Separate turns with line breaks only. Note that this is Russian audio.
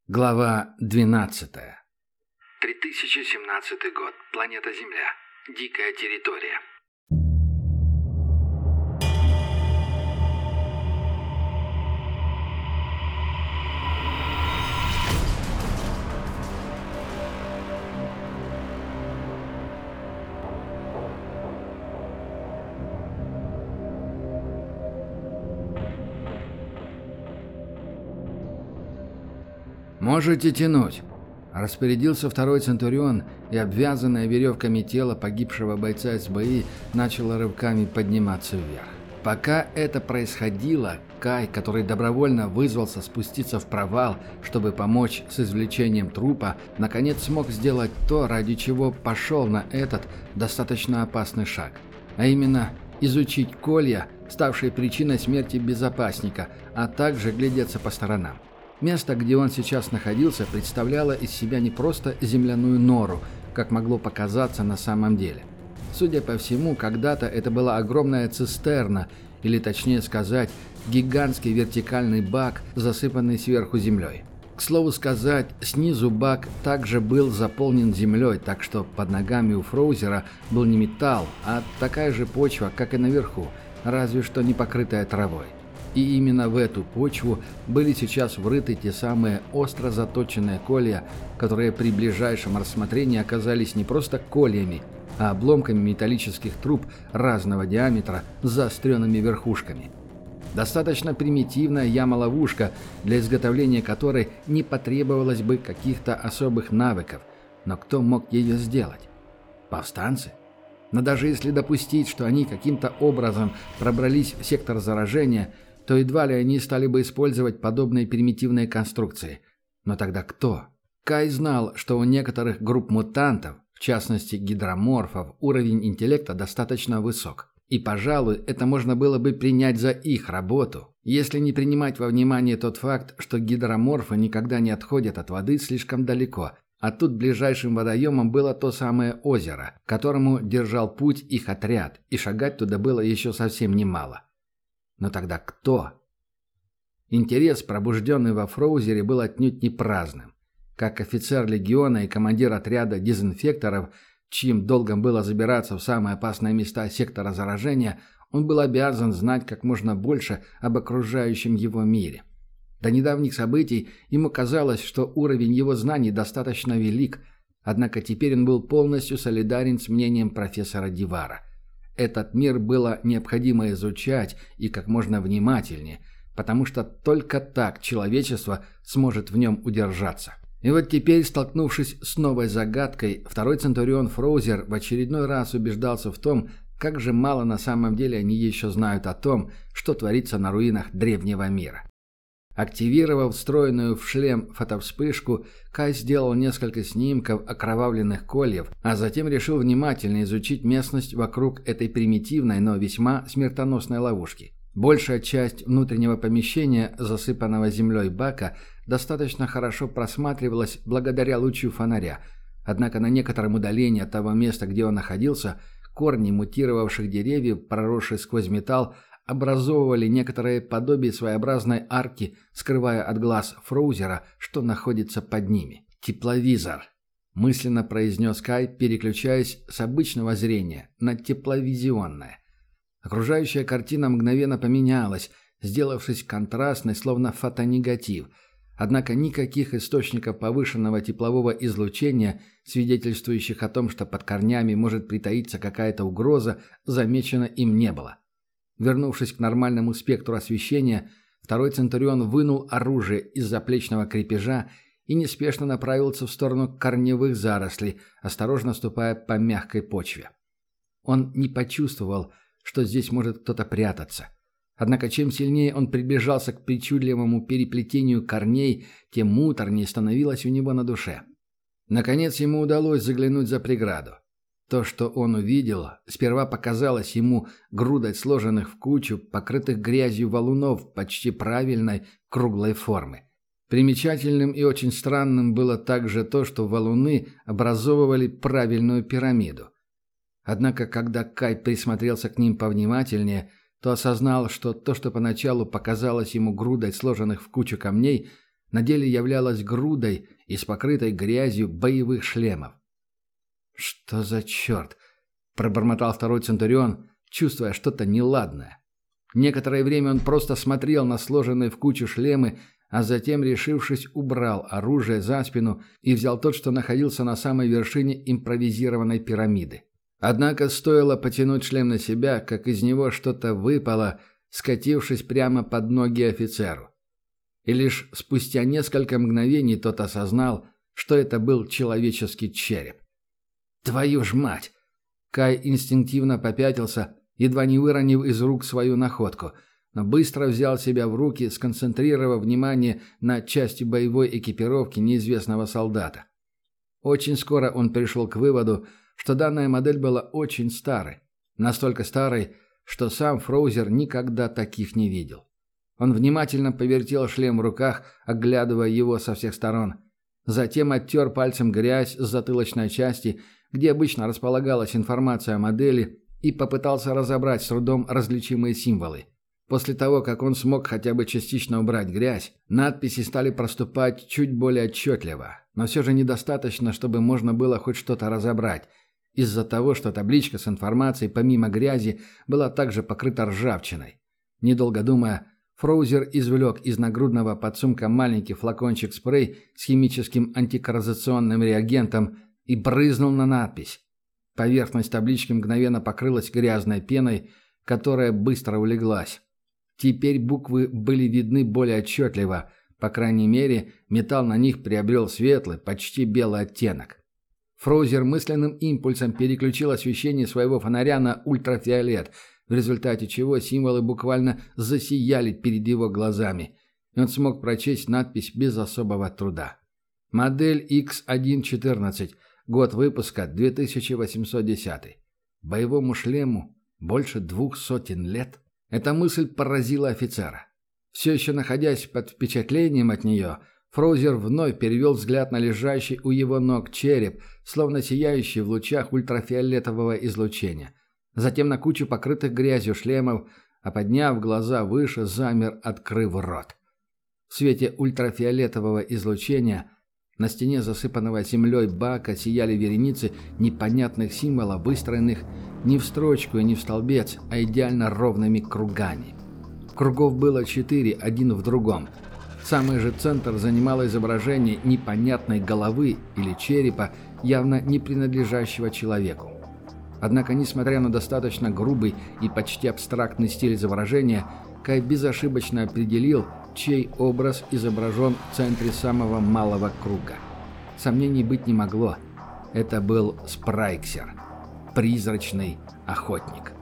Глава 12.
3017 год. Планета Земля. Дикая территория.
«Можете тянуть», – распорядился второй Центурион, и обвязанное веревками тело погибшего бойца СБИ начало рывками подниматься вверх. Пока это происходило, Кай, который добровольно вызвался спуститься в провал, чтобы помочь с извлечением трупа, наконец смог сделать то, ради чего пошел на этот достаточно опасный шаг. А именно, изучить колья, ставшие причиной смерти безопасника, а также глядеться по сторонам. Место, где он сейчас находился, представляло из себя не просто земляную нору, как могло показаться на самом деле. Судя по всему, когда-то это была огромная цистерна, или точнее сказать, гигантский вертикальный бак, засыпанный сверху землей. К слову сказать, снизу бак также был заполнен землей, так что под ногами у Фроузера был не металл, а такая же почва, как и наверху, разве что не покрытая травой. И именно в эту почву были сейчас врыты те самые остро заточенные колья, которые при ближайшем рассмотрении оказались не просто кольями, а обломками металлических труб разного диаметра с заостренными верхушками. Достаточно примитивная яма-ловушка, для изготовления которой не потребовалось бы каких-то особых навыков. Но кто мог ее сделать? Повстанцы? Но даже если допустить, что они каким-то образом пробрались в сектор заражения, то едва ли они стали бы использовать подобные примитивные конструкции. Но тогда кто? Кай знал, что у некоторых групп мутантов, в частности гидроморфов, уровень интеллекта достаточно высок. И, пожалуй, это можно было бы принять за их работу, если не принимать во внимание тот факт, что гидроморфы никогда не отходят от воды слишком далеко, а тут ближайшим водоемом было то самое озеро, к которому держал путь их отряд, и шагать туда было еще совсем немало. Но тогда кто? Интерес, пробужденный во Фроузере, был отнюдь не праздным. Как офицер легиона и командир отряда дезинфекторов, чьим долгом было забираться в самые опасные места сектора заражения, он был обязан знать как можно больше об окружающем его мире. До недавних событий ему казалось, что уровень его знаний достаточно велик, однако теперь он был полностью солидарен с мнением профессора Дивара. Этот мир было необходимо изучать и как можно внимательнее, потому что только так человечество сможет в нем удержаться. И вот теперь, столкнувшись с новой загадкой, второй Центурион Фроузер в очередной раз убеждался в том, как же мало на самом деле они еще знают о том, что творится на руинах древнего мира. Активировав встроенную в шлем фотовспышку, Кай сделал несколько снимков окровавленных кольев, а затем решил внимательно изучить местность вокруг этой примитивной, но весьма смертоносной ловушки. Большая часть внутреннего помещения, засыпанного землей бака, достаточно хорошо просматривалась благодаря лучу фонаря, однако на некотором удалении от того места, где он находился, корни мутировавших деревьев, проросшие сквозь металл, образовывали некоторое подобие своеобразной арки, скрывая от глаз Фроузера, что находится под ними. «Тепловизор», – мысленно произнес Кай, переключаясь с обычного зрения на тепловизионное. Окружающая картина мгновенно поменялась, сделавшись контрастной, словно фотонегатив. Однако никаких источников повышенного теплового излучения, свидетельствующих о том, что под корнями может притаиться какая-то угроза, замечено им не было. Вернувшись к нормальному спектру освещения, второй Центурион вынул оружие из заплечного крепежа и неспешно направился в сторону корневых зарослей, осторожно ступая по мягкой почве. Он не почувствовал, что здесь может кто-то прятаться. Однако чем сильнее он приближался к причудливому переплетению корней, тем муторнее становилось у него на душе. Наконец ему удалось заглянуть за преграду. То, что он увидел, сперва показалось ему грудой сложенных в кучу, покрытых грязью валунов почти правильной круглой формы. Примечательным и очень странным было также то, что валуны образовывали правильную пирамиду. Однако, когда Кай присмотрелся к ним повнимательнее, то осознал, что то, что поначалу показалось ему грудой сложенных в кучу камней, на деле являлась грудой из покрытой грязью боевых шлемов. «Что за черт?» – пробормотал второй Центурион, чувствуя что-то неладное. Некоторое время он просто смотрел на сложенные в кучу шлемы, а затем, решившись, убрал оружие за спину и взял тот, что находился на самой вершине импровизированной пирамиды. Однако стоило потянуть шлем на себя, как из него что-то выпало, скатившись прямо под ноги офицеру. И лишь спустя несколько мгновений тот осознал, что это был человеческий череп. «Твою ж мать!» Кай инстинктивно попятился, едва не выронив из рук свою находку, но быстро взял себя в руки, сконцентрировав внимание на части боевой экипировки неизвестного солдата. Очень скоро он пришел к выводу, что данная модель была очень старой. Настолько старой, что сам Фроузер никогда таких не видел. Он внимательно повертел шлем в руках, оглядывая его со всех сторон. Затем оттер пальцем грязь с затылочной части, где обычно располагалась информация о модели, и попытался разобрать с трудом различимые символы. После того, как он смог хотя бы частично убрать грязь, надписи стали проступать чуть более отчетливо, но все же недостаточно, чтобы можно было хоть что-то разобрать, из-за того, что табличка с информацией помимо грязи была также покрыта ржавчиной. Недолго думая, Фроузер извлек из нагрудного подсумка маленький флакончик спрей с химическим антикоррозационным реагентом и брызнул на надпись. Поверхность таблички мгновенно покрылась грязной пеной, которая быстро улеглась. Теперь буквы были видны более отчетливо, по крайней мере, металл на них приобрел светлый, почти белый оттенок. Фроузер мысленным импульсом переключил освещение своего фонаря на ультрафиолет, в результате чего символы буквально засияли перед его глазами, и он смог прочесть надпись без особого труда. Модель X114, год выпуска 2810. Боевому шлему больше 200 лет. Эта мысль поразила офицера. Все еще находясь под впечатлением от нее, Фроузер вновь перевел взгляд на лежащий у его ног череп, словно сияющий в лучах ультрафиолетового излучения. Затем на кучу покрытых грязью шлемов, а подняв глаза выше, замер, открыв рот. В свете ультрафиолетового излучения на стене засыпанного землей бака сияли вереницы непонятных символов, выстроенных не в строчку и не в столбец, а идеально ровными кругами. Кругов было 4, один в другом. Самый же центр занимало изображение непонятной головы или черепа, явно не принадлежащего человеку. Однако, несмотря на достаточно грубый и почти абстрактный стиль изображения, Кай безошибочно определил, чей образ изображен в центре самого малого круга. Сомнений быть не могло. Это был Спрайксер, призрачный охотник.